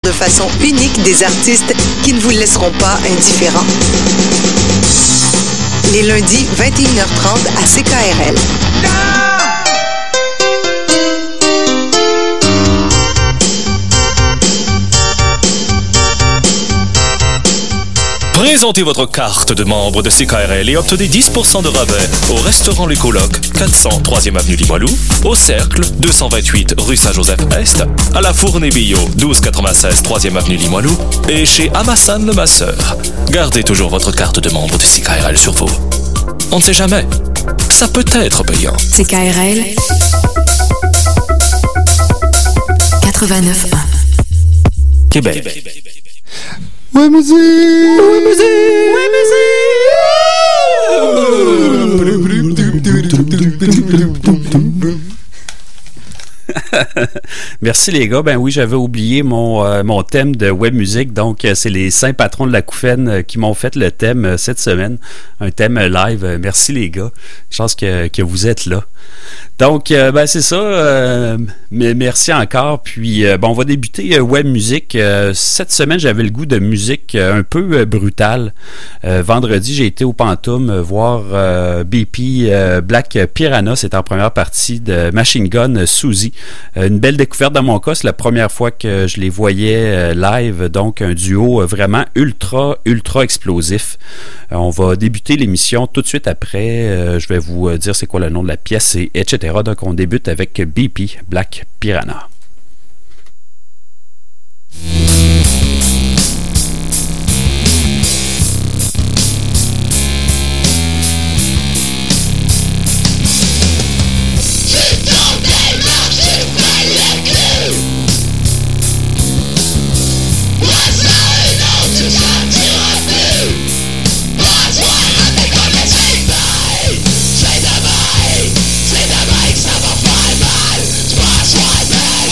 de façon unique des artistes qui ne vous laisseront pas indifférents. Les lundis, 21h30 à CKRL. Présentez votre carte de membre de CKRL et obtenez 10% de rabais au restaurant Les Colocs, 400 3e avenue Limoilou, au Cercle, 228 rue Saint-Joseph-Est, à la Fournée Billot, 1296 3e avenue Limoilou et chez Amassan Le Masseur. Gardez toujours votre carte de membre de CKRL sur vous. On ne sait jamais. Ça peut être payant. CKRL 89.1 Québec. Ouais, musique! Ouais, musique! Merci les gars. Ben oui, j'avais oublié mon thème de web musique. Donc, c'est les saints patrons de la Couffaine qui m'ont fait le thème cette semaine. Un thème live. Merci les gars. Chance que vous êtes là. Donc, ben c'est ça. Merci encore. Puis, on va débuter web musique. Cette semaine, j'avais le goût de musique un peu brutale. Vendredi, j'ai été au Pantoum voir BP Black Piranha. C'est en première partie de Machine Gun Suzy. Une belle découverte dans mon cas. C'est la première fois que je les voyais live. Donc, un duo vraiment ultra explosif. On va débuter l'émission tout de suite après. Je vais vous dire c'est quoi le nom de la pièce, etc. Donc, on débute avec BP Black Piranha. C'est demain que ça va faire mal. Tu penses ouais,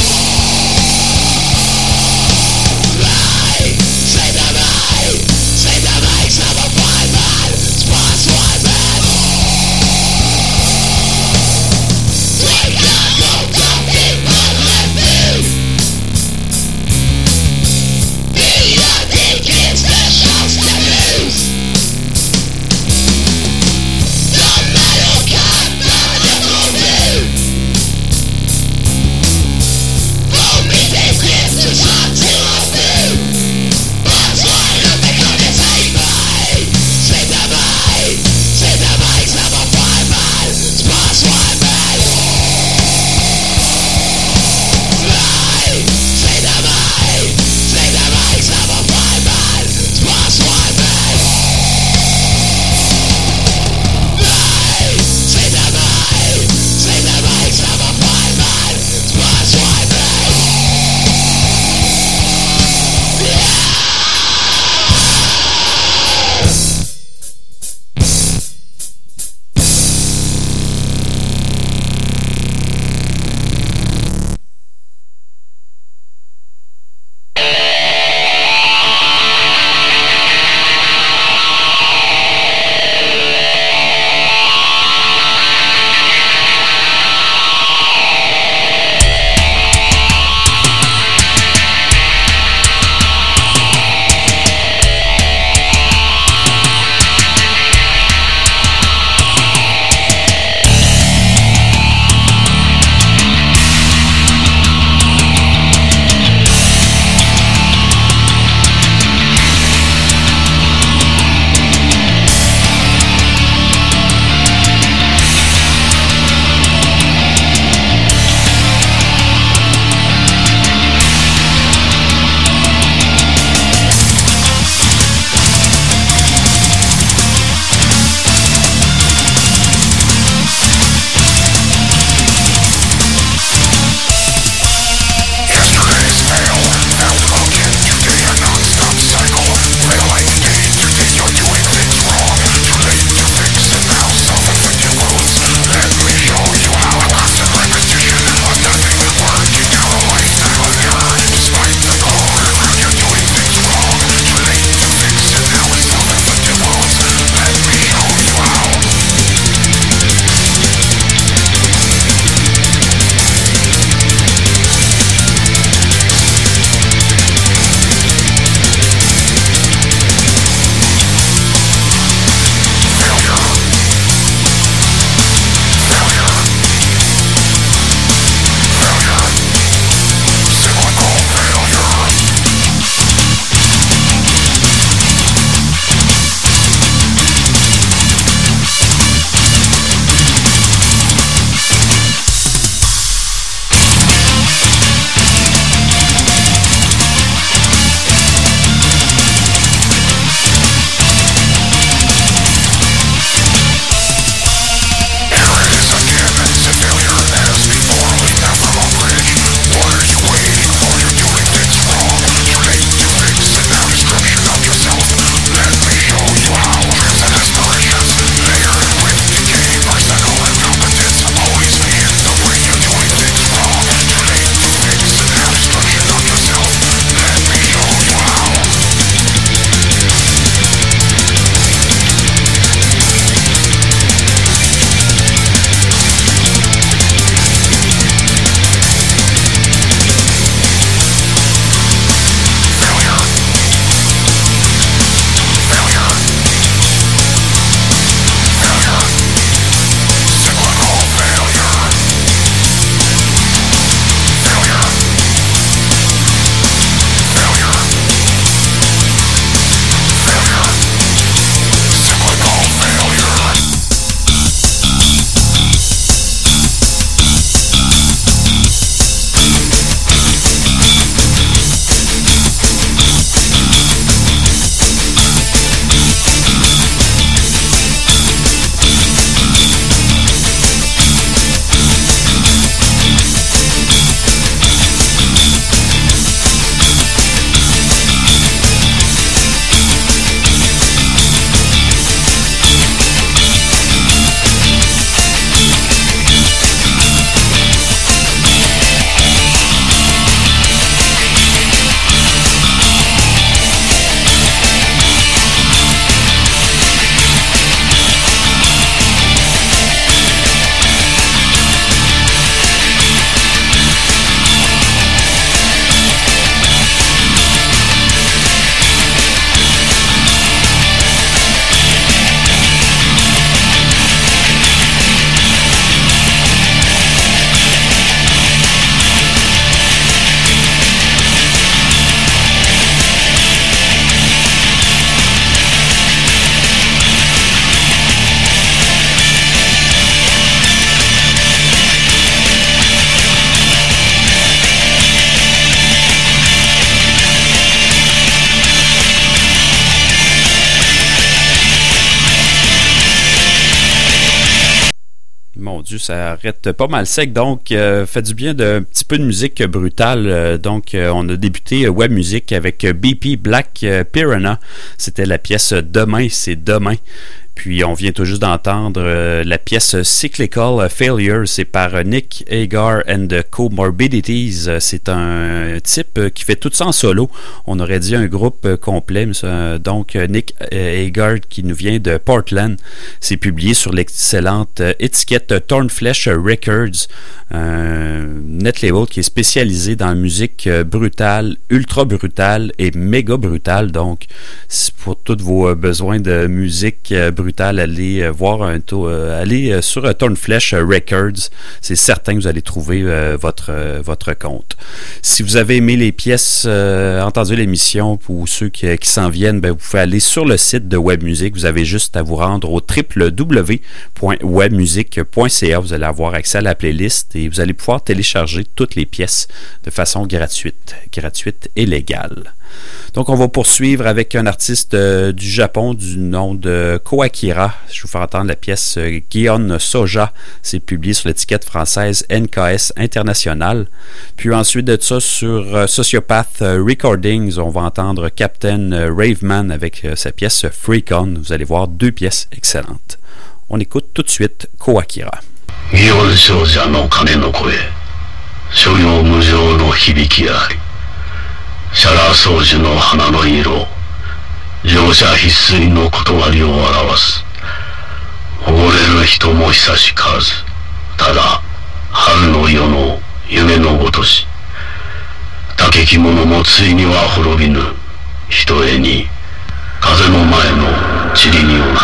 Dieu, ça arrête pas mal sec. Donc, fait du bien d'un petit peu de musique brutale. Donc, on a débuté Web Music avec BP Black Piranha. C'était la pièce Demain, c'est demain. Puis on vient tout juste d'entendre la pièce Cyclical Failure, c'est par Nick Hagar and the Comorbidities. C'est un type qui fait tout ça en solo. On aurait dit un groupe complet. Donc Nick Hagar qui nous vient de Portland. C'est publié sur l'excellente étiquette Thornflesh Records, un net label qui est spécialisé dans la musique brutale, ultra brutale et méga brutale. Donc pour tous vos besoins de musique brutale, allez voir allez sur Thornflesh Records. C'est certain que vous allez trouver votre compte. Si vous avez aimé les pièces, entendu l'émission, ou ceux qui s'en viennent, ben, vous pouvez aller sur le site de Web Music. Vous avez juste à vous rendre au www.webmusic.ca. Vous allez avoir accès à la playlist et vous allez pouvoir télécharger toutes les pièces de façon gratuite et légale. Donc, on va poursuivre avec un artiste du Japon du nom de Koakira. Je vais vous faire entendre la pièce Gion Soja. C'est publié sur l'étiquette française NKS International. Puis ensuite de ça, sur Sociopath Recordings, on va entendre Captain Raveman avec sa pièce Freak On. Vous allez voir deux pièces excellentes. On écoute tout de suite Koakira. Gion Soja no kane no koe. Shoyo mujou no hibiki ari. シャラー掃除の花の色、乗車必須の断りを表す。溺れる人も久しからず、ただ春の夜の夢のごとし。竹着物もついには滅びぬ、ひとえに風の前の塵に同じ。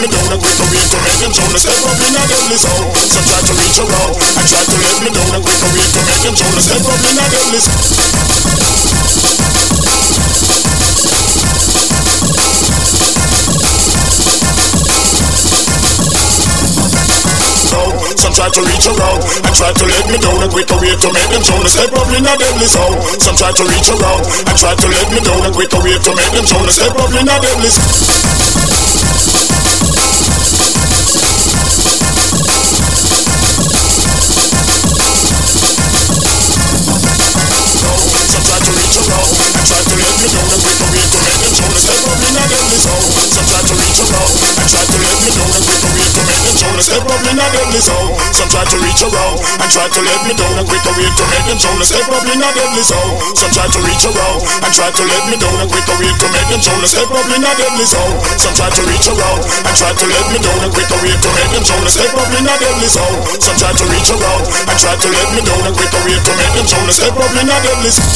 me down a quicker way to make them tryna step up in a deadly zone. Some try to reach around and try to let me down a quicker way to make them tryna step up in a deadly zone. Some try to reach around and try to let me down a quicker way to make them tryna step up in a deadly zone. Some try to reach around and try to let me down a quicker way to make them tryna step up in a deadly zone. Some try to reach around and try to let me down a quicker way to make them tryna step up in a deadly zone. Some try to reach around and try to let me down a quicker way to make them tryna step up in a deadly zone. Some try to reach around and try to let me down a quicker way to make them tryna step up in a deadly zone. Some try to reach around and try to let me down a quicker way to make them tryna step up in a deadly zone. Some try to reach around and try to let me down a quicker way to make them tryna step up in a deadly zone. Some try to reach around and try to let me down a quicker way to make them tryna step up in a deadly zone.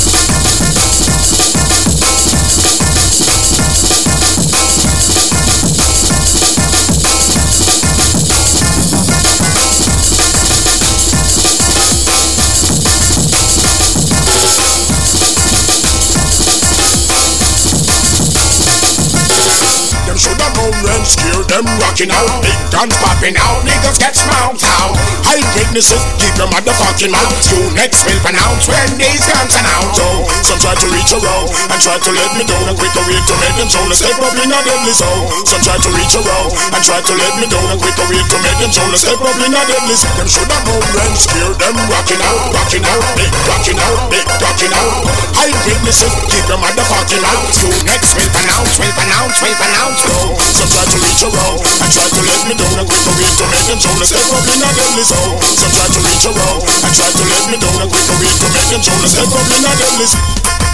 And scare them rocking out, big guns popping out, niggas get smoked out. High witnesses, keep your motherfucking mouth. You next will pronounce when these guns are out. So, some try to reach around and try to let me down a quicker way to make them tryna step up in a deadly zone. Some try to reach around and try to let me down a quicker way to make them tryna step up in a deadly zone. Them shoulda known and scare them rocking out, big rocking out, big rocking out. High witnesses, keep your motherfucking mouth. You next will pronounce, will pronounce, will pronounce. So, some try to reach around and try to let me down a quicker way to make them tryna step up in a deadly zone. Some try to reach around and try to let me down a quicker way to make them tryna step up in a deadly zone.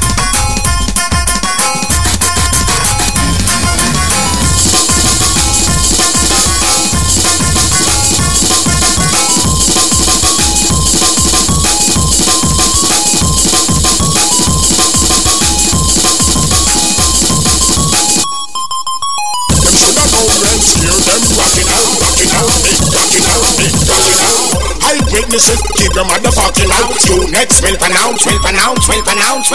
Witnesses, keep your motherfucking mouth. You next will pronounce, will pronounce, will pronounce.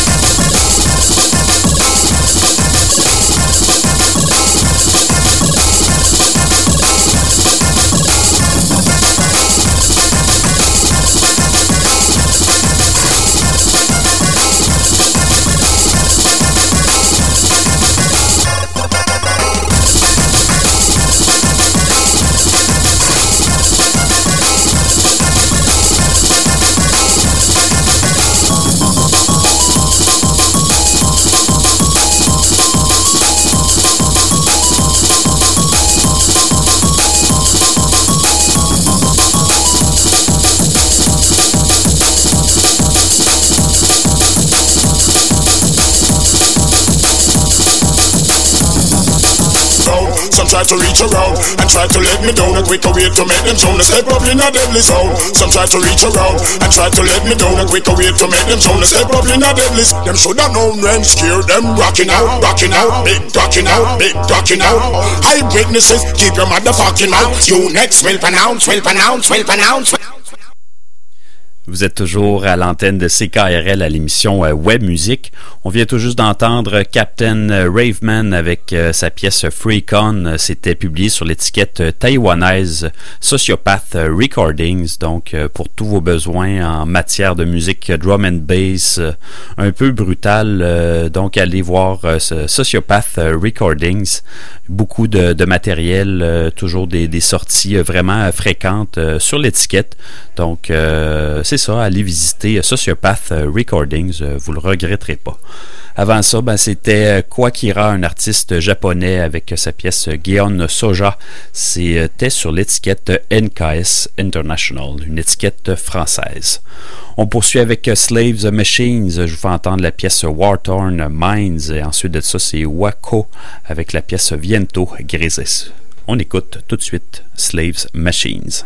Try to reach around and try to let me down a quicker way to make them tryna step up in a deadly zone. Some try to reach around and try to let me down a quicker way to make them tryna step up in a deadly zone. Them shoulda known when scare them rocking out, big rocking out, big rocking out. High witnesses, keep your motherfucking mouth. You next will pronounce, will pronounce, will pronounce. Vous êtes toujours à l'antenne de CKRL à l'émission Web Music. On vient tout juste d'entendre Captain Raveman avec sa pièce Freak On. C'était publié sur l'étiquette taïwanaise Sociopath Recordings. Donc, pour tous vos besoins en matière de musique drum and bass, un peu brutal. Donc, allez voir ce Sociopath Recordings. Beaucoup de matériel, toujours des sorties vraiment fréquentes sur l'étiquette. Donc, c'est ça, allez visiter Sociopath Recordings, vous le regretterez pas. Avant ça, c'était Kwakira, un artiste japonais avec sa pièce Gion Soja. C'était sur l'étiquette NKS International, une étiquette française. On poursuit avec Slaves Machines. Je vous fais entendre la pièce War Torn Minds. Et ensuite de ça, c'est Wako avec la pièce Viento Grises. On écoute tout de suite Slaves Machines.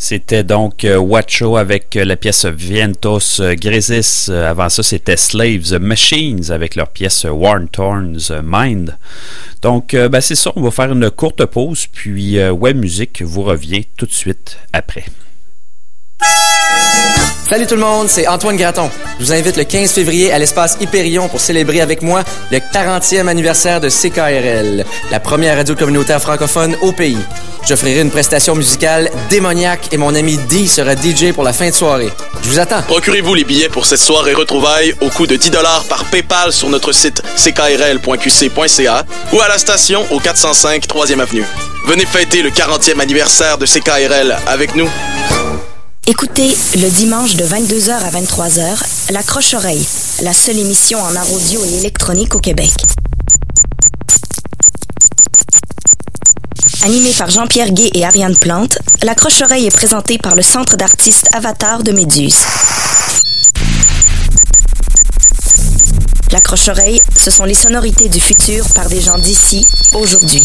C'était donc Wacho avec la pièce Vientos Grisis. Avant ça, c'était Slaves Machines avec leur pièce Worn Thorns Mind. Donc, c'est ça. On va faire une courte pause. Puis, Web Music vous revient tout de suite après. Salut tout le monde, c'est Antoine Graton. Je vous invite le 15 février à l'espace Hyperion pour célébrer avec moi le 40e anniversaire de CKRL, la première radio communautaire francophone au pays. J'offrirai une prestation musicale démoniaque et mon ami D sera DJ pour la fin de soirée. Je vous attends. Procurez-vous les billets pour cette soirée retrouvailles au coût de 10$ par PayPal sur notre site ckrl.qc.ca ou à la station au 405 3e Avenue. Venez fêter le 40e anniversaire de CKRL avec nous. Écoutez le dimanche de 22h à 23h, La Croche-Oreille, la seule émission en art audio et électronique au Québec. Animée par Jean-Pierre Gué et Ariane Plante, La Croche-Oreille est présentée par le Centre d'artistes Avatar de Méduse. La Croche-Oreille, ce sont les sonorités du futur par des gens d'ici, aujourd'hui.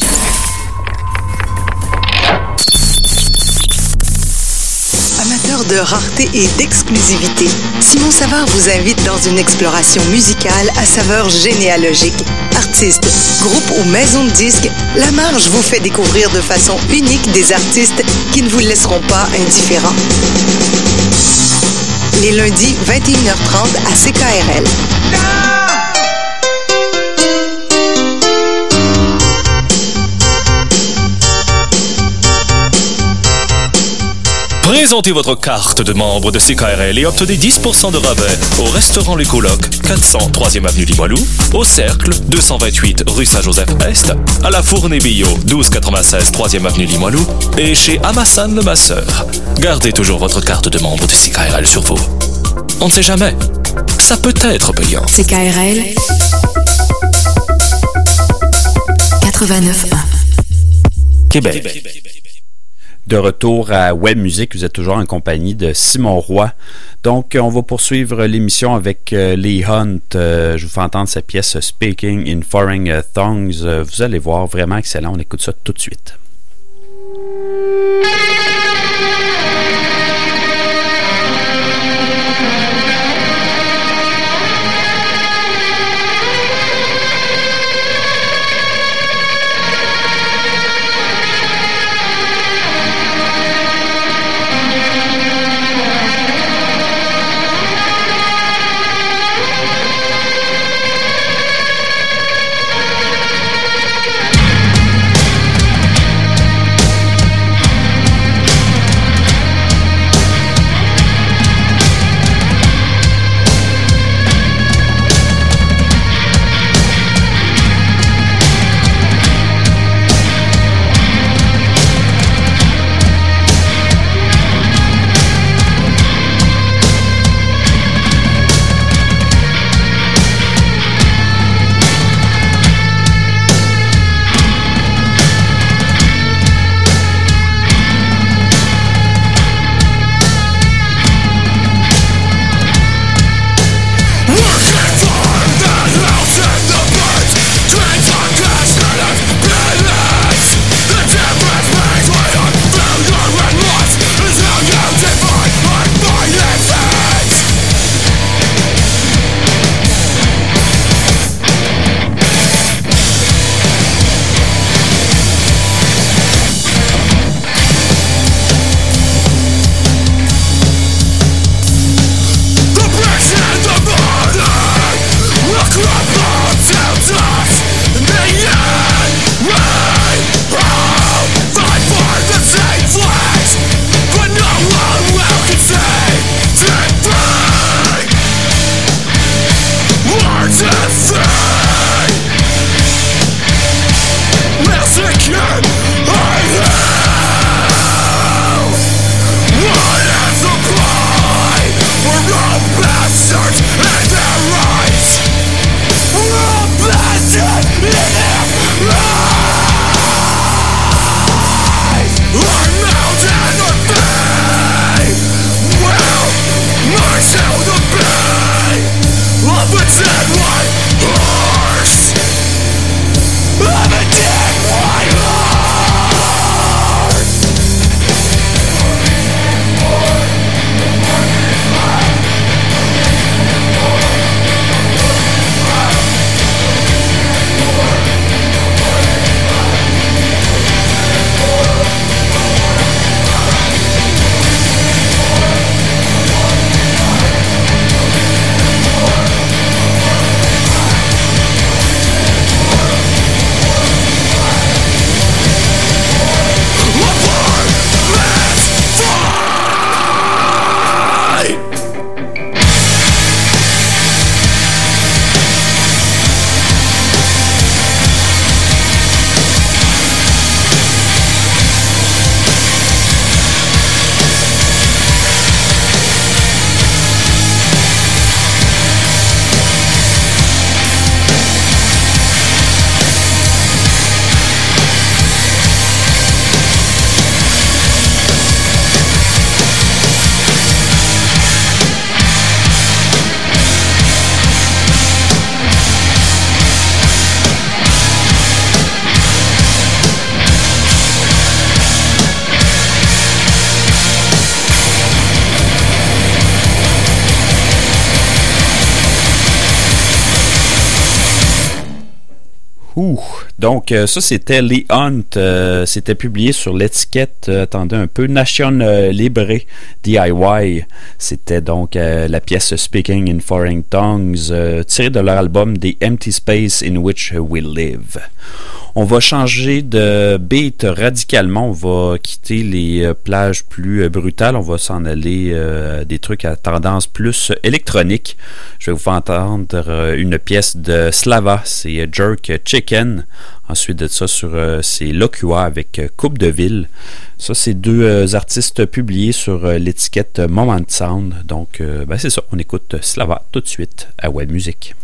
Amateur de rareté et d'exclusivité, Simon Savard vous invite dans une exploration musicale à saveur généalogique. Artistes, groupes ou maisons de disques, La Marge vous fait découvrir de façon unique des artistes qui ne vous laisseront pas indifférents. Les lundis, 21h30 à CKRL. Présentez votre carte de membre de CKRL et obtenez 10% de rabais au restaurant Les Colocs, 400 3e Avenue Limoilou, au Cercle, 228 rue Saint-Joseph-Est, à la Fournée Bio, 1296 3e Avenue Limoilou et chez Amassan le Masseur. Gardez toujours votre carte de membre de CKRL sur vous. On ne sait jamais. Ça peut être payant. CKRL 89.1 Québec. De retour à Web Music, vous êtes toujours en compagnie de Simon Roy. Donc, on va poursuivre l'émission avec Lee Hunt. Je vous fais entendre sa pièce Speaking in Foreign Tongues. Vous allez voir, vraiment excellent. On écoute ça tout de suite. Donc, ça, c'était Lee Hunt. C'était publié sur l'étiquette, attendez un peu, Nation Libre DIY. C'était donc la pièce Speaking in Foreign Tongues, tirée de leur album The Empty Space in Which We Live. On va changer de beat radicalement. On va quitter les plages plus brutales. On va s'en aller des trucs à tendance plus électronique. Je vais vous faire entendre une pièce de Slava. C'est Jerk Chicken. Ensuite de ça, c'est Locua avec Coupe de Ville. Ça, c'est deux artistes publiés sur l'étiquette Moment Sound. Donc, c'est ça. On écoute Slava tout de suite à Web Music.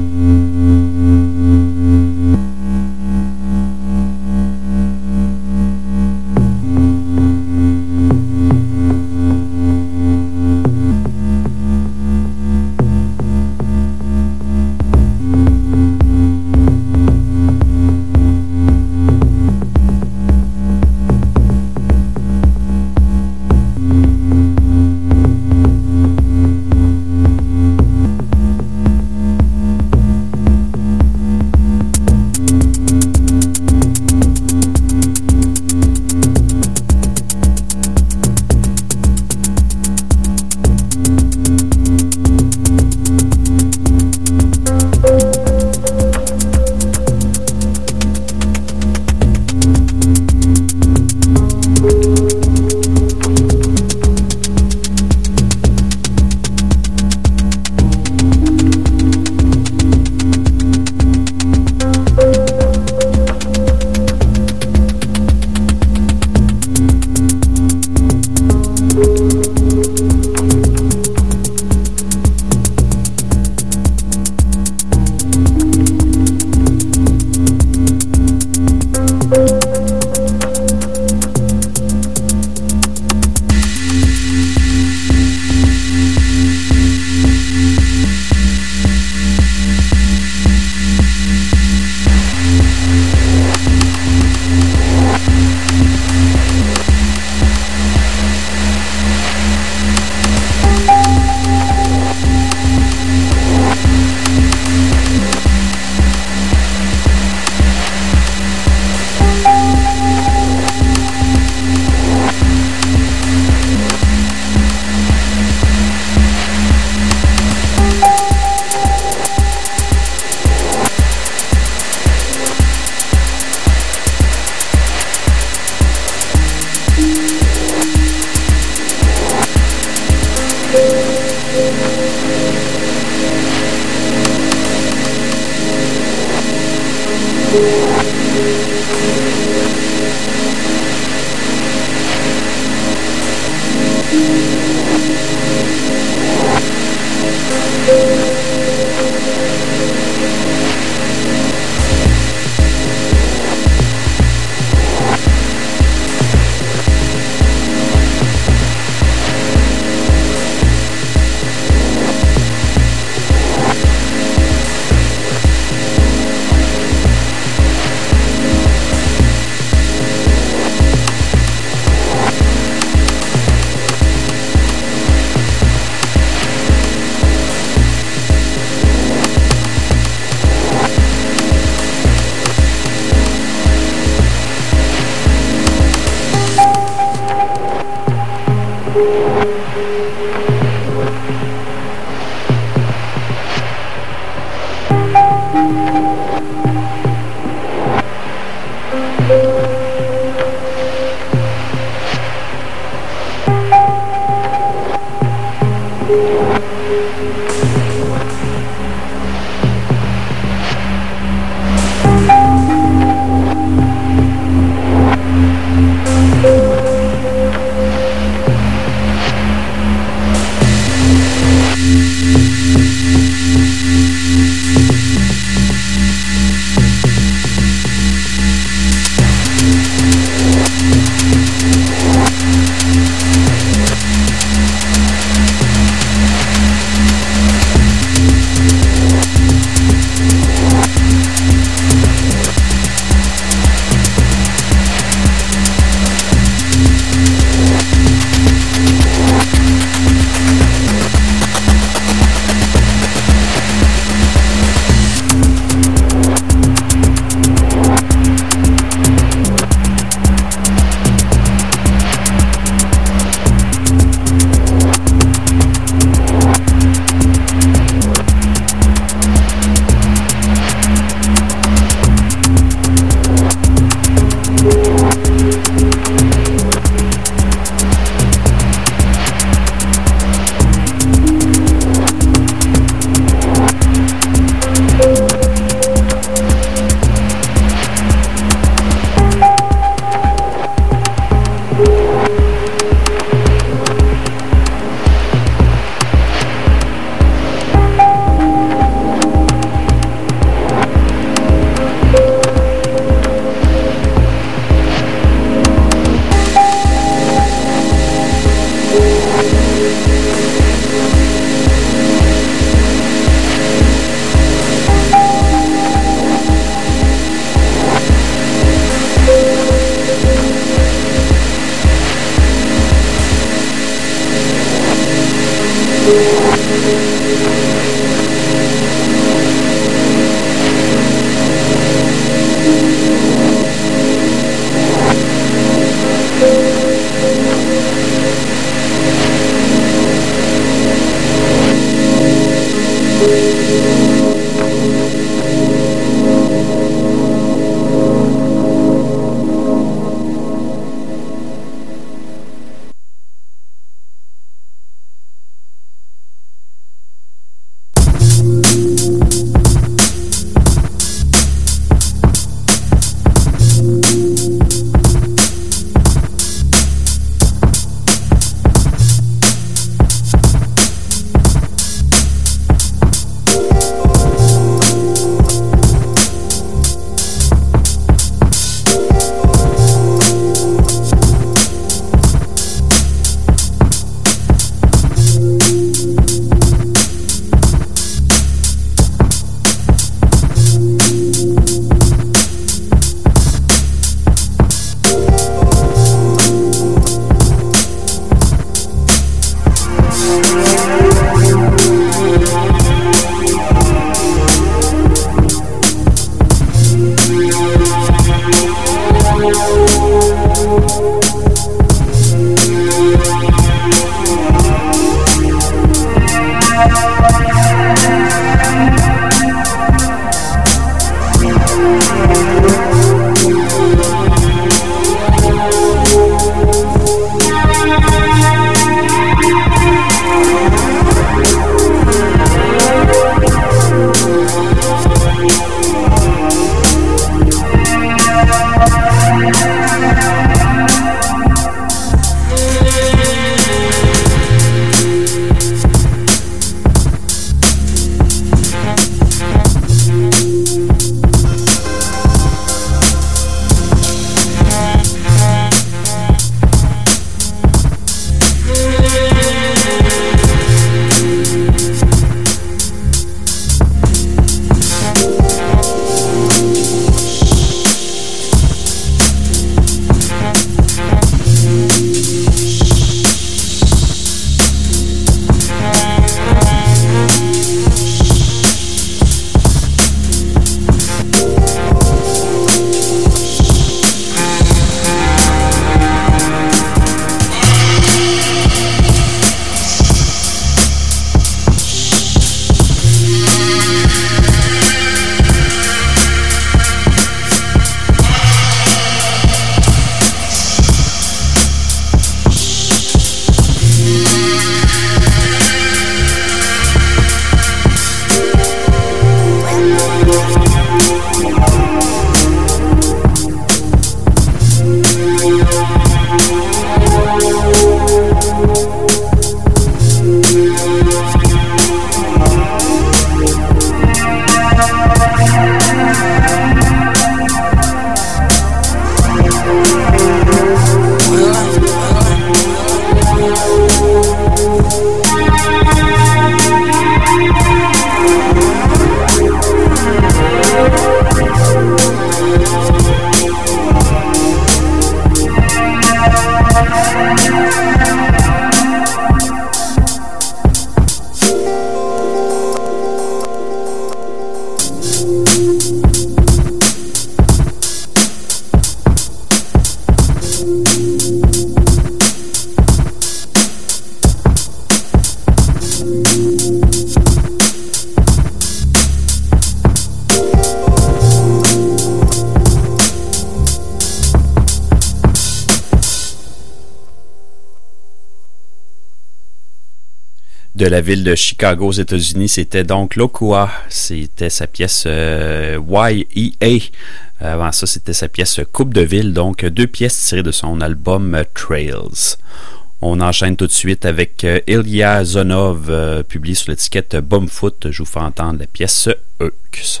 de la ville de Chicago aux États-Unis. C'était donc Lokua. C'était sa pièce YEA. Avant ça, c'était sa pièce Coupe de ville. Donc, 2 pièces tirées de son album Trails. On enchaîne tout de suite avec Ilya Zonov, publié sur l'étiquette Bumfoot. Je vous fais entendre la pièce Eux.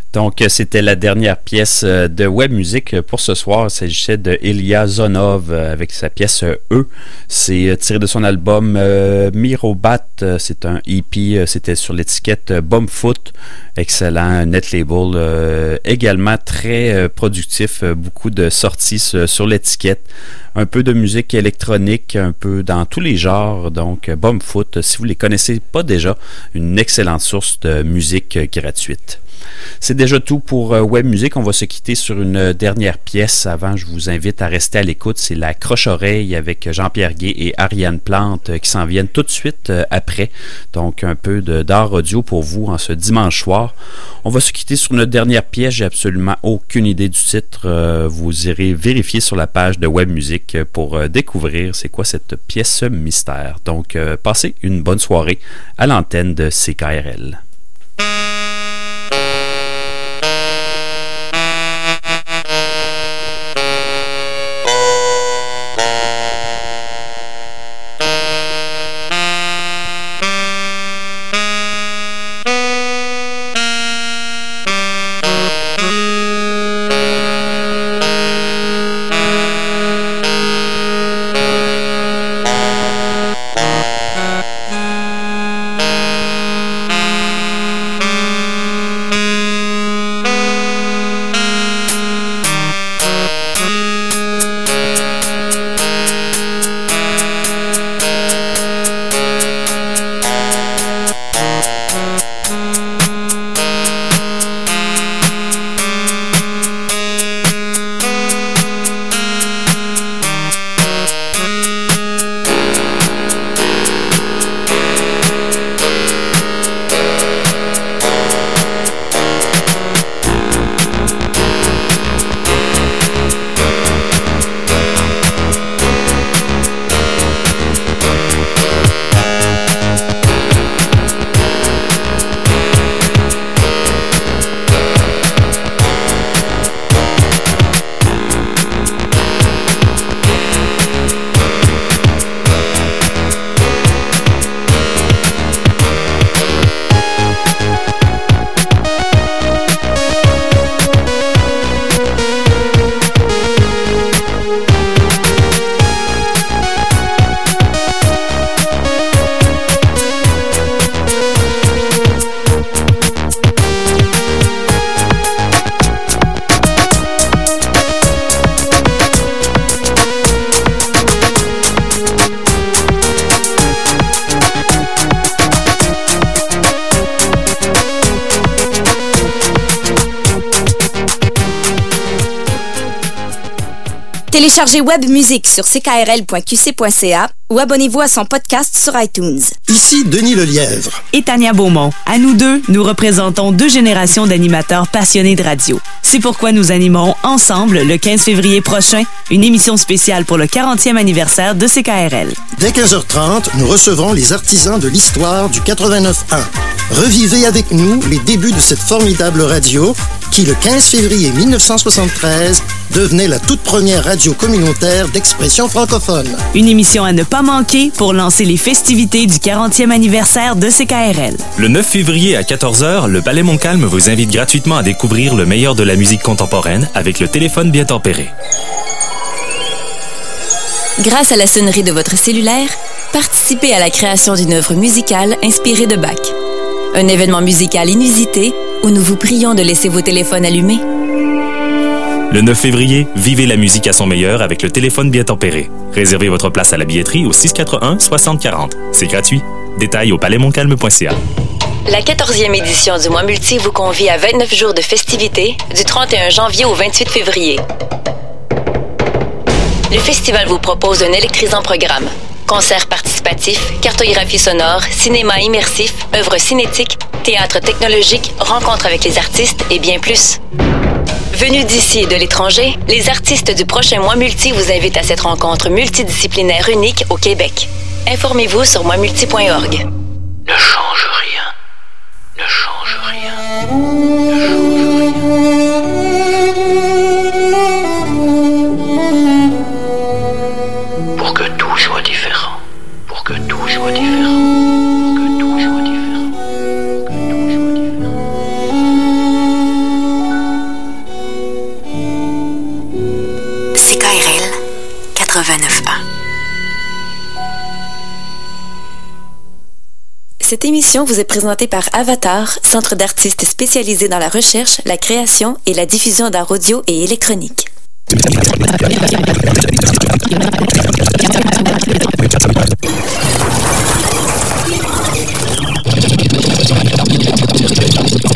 Donc, c'était la dernière pièce de Web Music pour ce soir. Il s'agissait de Ilya Zonov avec sa pièce E. C'est tiré de son album Mirobat. C'est un EP. C'était sur l'étiquette Bumfoot. Excellent net label. Également très productif. Beaucoup de sorties sur l'étiquette. Un peu de musique électronique, un peu dans tous les genres. Donc, Bumfoot, si vous ne les connaissez pas déjà, une excellente source de musique gratuite. C'est déjà tout pour Web Music. On va se quitter sur une dernière pièce. Avant, je vous invite à rester à l'écoute. C'est La Croche-Oreille avec Jean-Pierre Gay et Ariane Plante qui s'en viennent tout de suite après. Donc, un peu d'art audio pour vous en ce dimanche soir. On va se quitter sur une dernière pièce. J'ai absolument aucune idée du titre. Vous irez vérifier sur la page de Web Music pour découvrir c'est quoi cette pièce mystère. Donc, passez une bonne soirée à l'antenne de CKRL. Téléchargez Web Music sur ckrl.qc.ca ou abonnez-vous à son podcast sur iTunes. Ici Denis Lelièvre. Et Tania Beaumont. À nous deux, nous représentons 2 générations d'animateurs passionnés de radio. C'est pourquoi nous animerons ensemble, le 15 février prochain, une émission spéciale pour le 40e anniversaire de CKRL. Dès 15h30, nous recevrons les artisans de l'histoire du 89.1. Revivez avec nous les débuts de cette formidable radio qui, le 15 février 1973, devenait la toute première radio communautaire d'expression francophone. Une émission à ne pas manquer pour lancer les festivités du 40e anniversaire de CKRL. Le 9 février à 14h, le Palais Montcalm vous invite gratuitement à découvrir le meilleur de la musique contemporaine avec le téléphone bien tempéré. Grâce à la sonnerie de votre cellulaire, participez à la création d'une œuvre musicale inspirée de Bach. Un événement musical inusité où nous vous prions de laisser vos téléphones allumés. Le 9 février, vivez la musique à son meilleur avec le téléphone bien tempéré. Réservez votre place à la billetterie au 641-6040. C'est gratuit. Détails au palaismontcalm.ca. La 14e édition du Mois Multi vous convie à 29 jours de festivités du 31 janvier au 28 février. Le festival vous propose un électrisant programme. Concerts participatifs, cartographie sonore, cinéma immersif, œuvres cinétiques, théâtre technologique, rencontres avec les artistes et bien plus. Venus d'ici et de l'étranger, les artistes du prochain Mois Multi vous invitent à cette rencontre multidisciplinaire unique au Québec. Informez-vous sur moismulti.org. Ne change rien. Ne change rien. Ne change rien. Pour que tout soit différent. Pour que tout soit différent. Pour que tout soit différent. Pour que tout soit différent. CKRL 89.1. Cette émission vous est présentée par Avatar, centre d'artistes spécialisé dans la recherche, la création et la diffusion d'art audio et électronique.